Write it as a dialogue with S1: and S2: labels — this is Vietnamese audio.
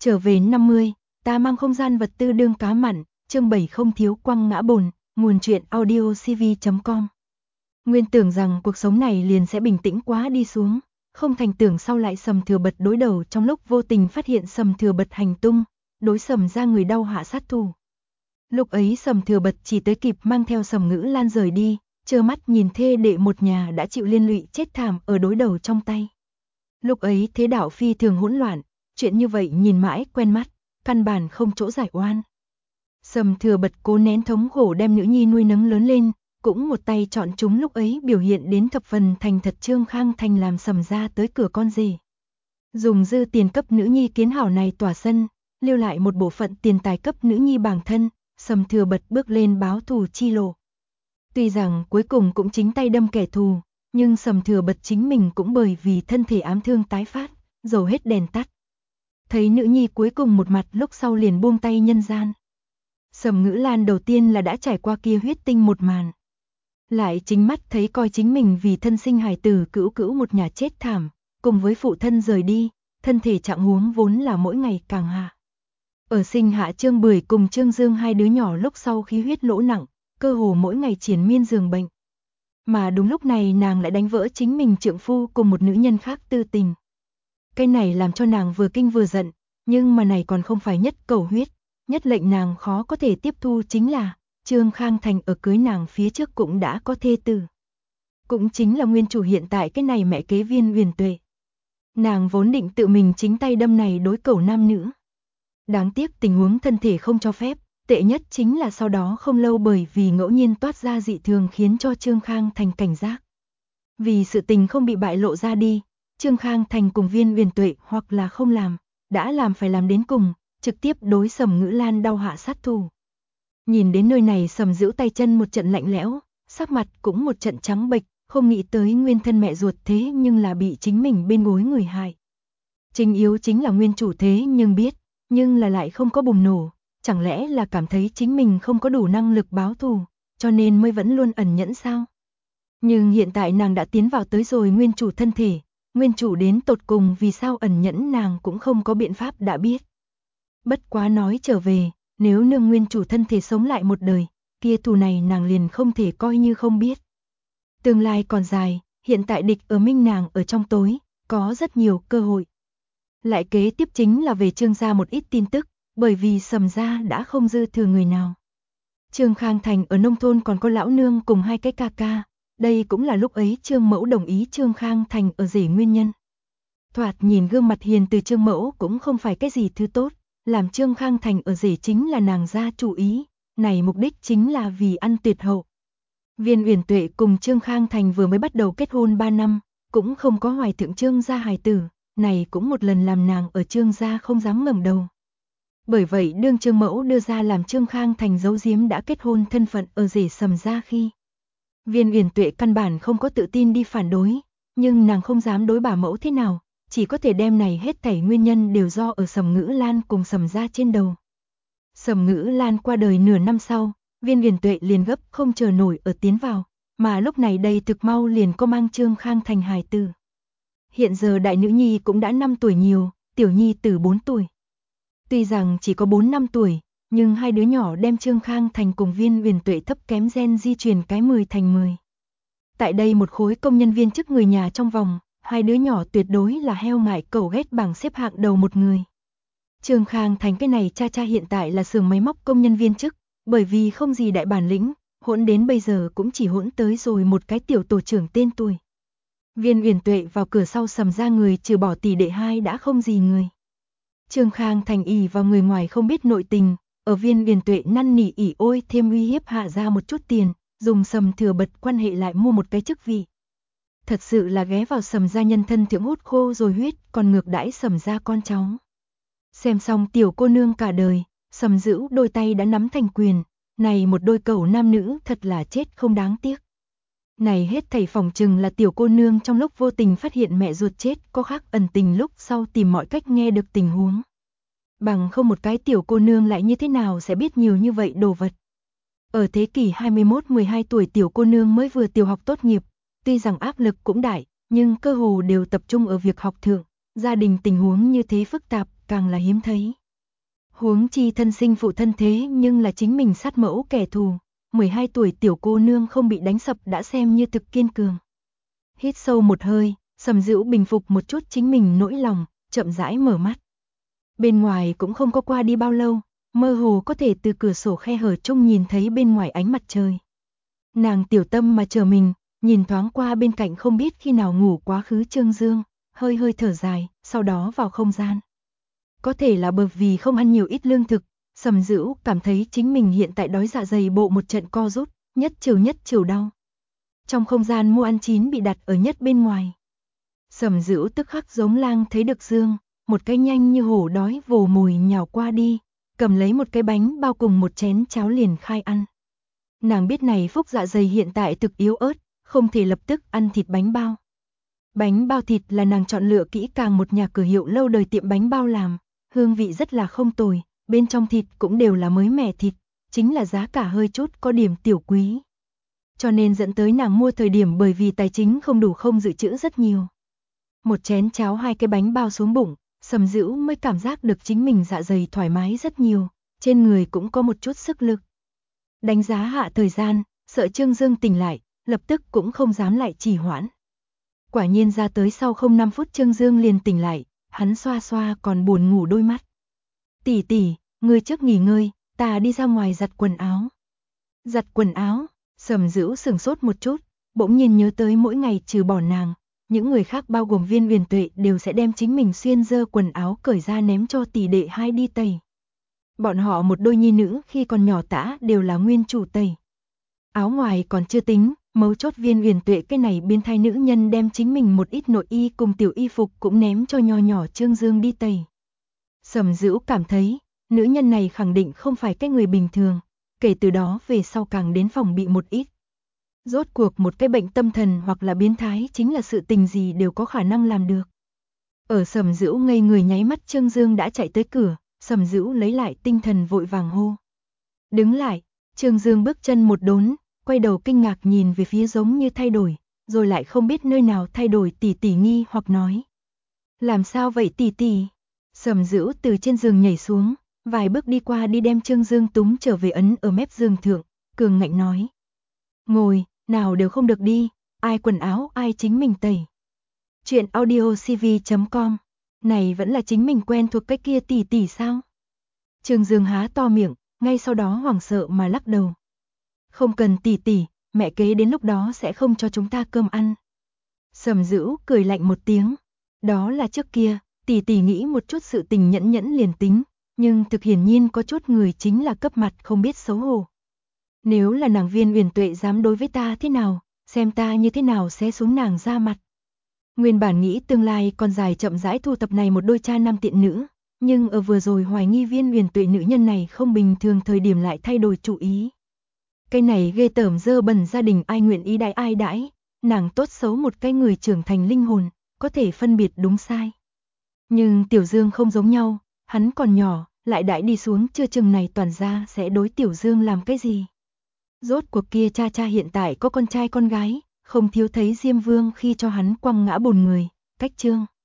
S1: Trở về 50, ta mang không gian vật tư đương cá mặn, chương 7 không thiếu quăng ngã bồn, nguồn truyện audio cv.com. Nguyên tưởng rằng cuộc sống này liền sẽ bình tĩnh quá đi xuống, không thành tưởng sau lại Sầm Thừa Bật đối đầu trong lúc vô tình phát hiện Sầm Thừa Bật hành tung, đối Sầm ra người đau hạ sát thủ. Lúc ấy Sầm Thừa Bật chỉ tới kịp mang theo Sầm Ngữ Lan rời đi, trơ mắt nhìn thê đệ một nhà đã chịu liên lụy chết thảm ở đối đầu trong tay. Lúc ấy thế đạo phi thường hỗn loạn, chuyện như vậy nhìn mãi quen mắt, căn bản không chỗ giải oan. Sầm Thừa Bật cố nén thống khổ đem nữ nhi nuôi nấng lớn lên, cũng một tay chọn chúng lúc ấy biểu hiện đến thập phần thành thật Trương Khang Thành làm Sầm ra tới cửa con rể. Dùng dư tiền cấp nữ nhi kiến hảo này tỏa sân, lưu lại một bộ phận tiền tài cấp nữ nhi bản thân, Sầm Thừa Bật bước lên báo thù chi lộ. Tuy rằng cuối cùng cũng chính tay đâm kẻ thù, nhưng Sầm Thừa Bật chính mình cũng bởi vì thân thể ám thương tái phát, dầu hết đèn tắt. Thấy nữ nhi cuối cùng một mặt lúc sau liền buông tay nhân gian. Sầm Ngữ Lan đầu tiên là đã trải qua kia huyết tinh một màn. Lại chính mắt thấy coi chính mình vì thân sinh hài tử cữu cữu một nhà chết thảm, cùng với phụ thân rời đi, thân thể trạng huống vốn là mỗi ngày càng hạ. Ở sinh hạ Trương Bưởi cùng Trương Dương hai đứa nhỏ lúc sau khí huyết lỗ nặng, cơ hồ mỗi ngày triền miên giường bệnh. Mà đúng lúc này nàng lại đánh vỡ chính mình trượng phu cùng một nữ nhân khác tư tình. Cái này làm cho nàng vừa kinh vừa giận, nhưng mà này còn không phải nhất cầu huyết, nhất lệnh nàng khó có thể tiếp thu chính là Trương Khang Thành ở cưới nàng phía trước cũng đã có thê tử. Cũng chính là nguyên chủ hiện tại cái này mẹ kế Viên Huyền Tuệ. Nàng vốn định tự mình chính tay đâm này đối cẩu nam nữ. Đáng tiếc tình huống thân thể không cho phép, tệ nhất chính là sau đó không lâu bởi vì ngẫu nhiên toát ra dị thường khiến cho Trương Khang Thành cảnh giác. Vì sự tình không bị bại lộ ra đi, Trương Khang Thành cùng Viên Huyền Tuệ hoặc là không làm, đã làm phải làm đến cùng, trực tiếp đối Sầm Ngữ Lan đau hạ sát thủ. Nhìn đến nơi này Sầm giễu tay chân một trận lạnh lẽo, sắc mặt cũng một trận trắng bệch, không nghĩ tới nguyên thân mẹ ruột thế nhưng là bị chính mình bên gối người hại. Chính yếu chính là nguyên chủ thế nhưng biết, nhưng là lại không có bùng nổ, chẳng lẽ là cảm thấy chính mình không có đủ năng lực báo thù, cho nên mới vẫn luôn ẩn nhẫn sao? Nhưng hiện tại nàng đã tiến vào tới rồi nguyên chủ thân thể, nguyên chủ đến tột cùng vì sao ẩn nhẫn nàng cũng không có biện pháp đã biết. Bất quá nói trở về, nếu nương nguyên chủ thân thể sống lại một đời, kia thù này nàng liền không thể coi như không biết. Tương lai còn dài, hiện tại địch ở minh nàng ở trong tối, có rất nhiều cơ hội. Lại kế tiếp chính là về Trương gia một ít tin tức, bởi vì Sầm gia đã không dư thừa người nào. Trương Khang Thành ở nông thôn còn có lão nương cùng hai cái ca ca, đây cũng là lúc ấy Trương Mẫu đồng ý Trương Khang Thành ở rể nguyên nhân. Thoạt nhìn gương mặt hiền từ Trương Mẫu cũng không phải cái gì thứ tốt, làm Trương Khang Thành ở rể chính là nàng gia chủ ý, này mục đích chính là vì ăn tuyệt hậu. Viên Uyển Tuệ cùng Trương Khang Thành vừa mới bắt đầu kết hôn 3 năm, cũng không có hoài thượng Trương gia hài tử, này cũng một lần làm nàng ở Trương gia không dám ngẩng đầu. Bởi vậy đương Trương Mẫu đưa ra làm Trương Khang Thành giấu giếm đã kết hôn thân phận ở rể Sầm gia khi. Viên Uyển Tuệ căn bản không có tự tin đi phản đối, nhưng nàng không dám đối bà mẫu thế nào, chỉ có thể đem này hết thảy nguyên nhân đều do ở Sầm Ngữ Lan cùng Sầm gia trên đầu. Sầm Ngữ Lan qua đời nửa năm sau, Viên Uyển Tuệ liền gấp không chờ nổi ở tiến vào, mà lúc này đây thực mau liền có mang Trương Khang Thành hài tử. Hiện giờ đại nữ nhi cũng đã 5 tuổi nhiều, tiểu nhi tử 4 tuổi. Tuy rằng chỉ có 4-5 tuổi, nhưng hai đứa nhỏ đem Trương Khang Thành cùng Viên Uyển Tuệ thấp kém gen di truyền cái 10 thành 10. Tại đây một khối công nhân viên chức người nhà trong vòng, hai đứa nhỏ tuyệt đối là heo ngại cẩu ghét bảng xếp hạng đầu một người. Trương Khang Thành cái này cha hiện tại là xưởng máy móc công nhân viên chức, bởi vì không gì đại bản lĩnh, hỗn đến bây giờ cũng chỉ hỗn tới rồi một cái tiểu tổ trưởng tên tuổi. Viên Uyển Tuệ vào cửa sau Sầm ra người trừ bỏ tỷ đệ hai đã không gì người. Trương Khang Thành ỷ vào người ngoài không biết nội tình, ở Viên Uyển Tuệ năn nỉ ỉ ôi thêm uy hiếp hạ ra một chút tiền, dùng Sầm Thừa Bật quan hệ lại mua một cái chức vị. Thật sự là ghé vào Sầm gia nhân thân thượng hút khô rồi huyết, còn ngược đãi Sầm gia con cháu. Xem xong tiểu cô nương cả đời, Sầm Dữu đôi tay đã nắm thành quyền, này một đôi cẩu nam nữ thật là chết không đáng tiếc. Này hết thảy phỏng chừng là tiểu cô nương trong lúc vô tình phát hiện mẹ ruột chết có khác ẩn tình lúc sau tìm mọi cách nghe được tình huống. Bằng không một cái tiểu cô nương lại như thế nào sẽ biết nhiều như vậy đồ vật. Ở thế kỷ 21-12 tuổi tiểu cô nương mới vừa tiểu học tốt nghiệp, tuy rằng áp lực cũng đại, nhưng cơ hồ đều tập trung ở việc học thượng, gia đình tình huống như thế phức tạp, càng là hiếm thấy. Huống chi thân sinh phụ thân thế nhưng là chính mình sát mẫu kẻ thù, 12 tuổi tiểu cô nương không bị đánh sập đã xem như thực kiên cường. Hít sâu một hơi, Sầm Dữu bình phục một chút chính mình nỗi lòng, chậm rãi mở mắt. Bên ngoài cũng không có qua đi bao lâu, mơ hồ có thể từ cửa sổ khe hở trông nhìn thấy bên ngoài ánh mặt trời. Nàng tiểu tâm mà chờ mình, nhìn thoáng qua bên cạnh không biết khi nào ngủ quá khứ Trương Dương, hơi hơi thở dài, sau đó vào không gian. Có thể là bởi vì không ăn nhiều ít lương thực, Sầm Dữu cảm thấy chính mình hiện tại đói dạ dày bộ một trận co rút, nhất chiều đau. Trong không gian mua ăn chín bị đặt ở nhất bên ngoài. Sầm Dữu tức khắc giống lang thấy được Dương, một cái nhanh như hổ đói vồ mồi nhào qua đi, cầm lấy một cái bánh bao cùng một chén cháo liền khai ăn. Nàng biết này phúc dạ dày hiện tại thực yếu ớt, không thể lập tức ăn thịt bánh bao. Bánh bao thịt là nàng chọn lựa kỹ càng một nhà cửa hiệu lâu đời tiệm bánh bao làm, hương vị rất là không tồi, bên trong thịt cũng đều là mới mẻ thịt, chính là giá cả hơi chút có điểm tiểu quý. Cho nên dẫn tới nàng mua thời điểm bởi vì tài chính không đủ không dự trữ rất nhiều. Một chén cháo hai cái bánh bao xuống bụng, Sầm Dữu mới cảm giác được chính mình dạ dày thoải mái rất nhiều, trên người cũng có một chút sức lực. Đánh giá hạ thời gian, sợ Trương Dương tỉnh lại, lập tức cũng không dám lại trì hoãn. Quả nhiên ra tới sau không 5 phút Trương Dương liền tỉnh lại, hắn xoa xoa còn buồn ngủ đôi mắt. Tỷ tỷ, ngươi trước nghỉ ngơi, ta đi ra ngoài giặt quần áo. Giặt quần áo, Sầm Dữu sửng sốt một chút, bỗng nhiên nhớ tới mỗi ngày trừ bỏ nàng, những người khác bao gồm Viên Huyền Tuệ đều sẽ đem chính mình xuyên dơ quần áo cởi ra ném cho tỷ đệ hai đi tẩy. Bọn họ một đôi nhi nữ khi còn nhỏ tã đều là nguyên chủ tẩy. Áo ngoài còn chưa tính, mấu chốt Viên Huyền Tuệ cái này biến thái nữ nhân đem chính mình một ít nội y cùng tiểu y phục cũng ném cho nho nhỏ Trương Dương đi tẩy. Sầm Dữu cảm thấy, nữ nhân này khẳng định không phải cái người bình thường, kể từ đó về sau càng đến phòng bị một ít. Rốt cuộc một cái bệnh tâm thần hoặc là biến thái chính là sự tình gì đều có khả năng làm được. Ở Sầm Dữu ngây người nháy mắt Trương Dương đã chạy tới cửa, Sầm Dữu lấy lại tinh thần vội vàng hô. Đứng lại, Trương Dương bước chân một đốn, quay đầu kinh ngạc nhìn về phía giống như thay đổi, rồi lại không biết nơi nào thay đổi tỷ tỷ nghi hoặc nói. Làm sao vậy tỷ tỷ? Sầm Dữu từ trên giường nhảy xuống, vài bước đi qua đi đem Trương Dương túm trở về ấn ở mép giường thượng, cường ngạnh nói. Ngồi, nào đều không được đi, ai quần áo ai chính mình tẩy. Chuyện audiocv.com, này vẫn là chính mình quen thuộc cái kia tỷ tỷ sao? Trương Dương há to miệng, ngay sau đó hoảng sợ mà lắc đầu. Không cần tỷ tỷ, mẹ kế đến lúc đó sẽ không cho chúng ta cơm ăn. Sầm Dữu cười lạnh một tiếng, đó là trước kia, tỷ tỷ nghĩ một chút sự tình nhẫn nhẫn liền tính, nhưng thực hiển nhiên có chút người chính là cấp mặt không biết xấu hổ. Nếu là nàng Viên Huyền Tuệ dám đối với ta thế nào, xem ta như thế nào sẽ xuống nàng ra mặt. Nguyên bản nghĩ tương lai còn dài chậm rãi thu tập này một đôi cha nam tiện nữ, nhưng ở vừa rồi hoài nghi Viên Huyền Tuệ nữ nhân này không bình thường thời điểm lại thay đổi chủ ý. Cái này ghê tởm dơ bẩn gia đình ai nguyện ý đãi ai đãi, nàng tốt xấu một cái người trưởng thành linh hồn, có thể phân biệt đúng sai. Nhưng Tiểu Dương không giống nhau, hắn còn nhỏ, lại đãi đi xuống chưa chừng này toàn gia sẽ đối Tiểu Dương làm cái gì. Rốt cuộc kia cha hiện tại có con trai con gái, không thiếu thấy Diêm Vương khi cho hắn quăng ngã bồn người, cách Trương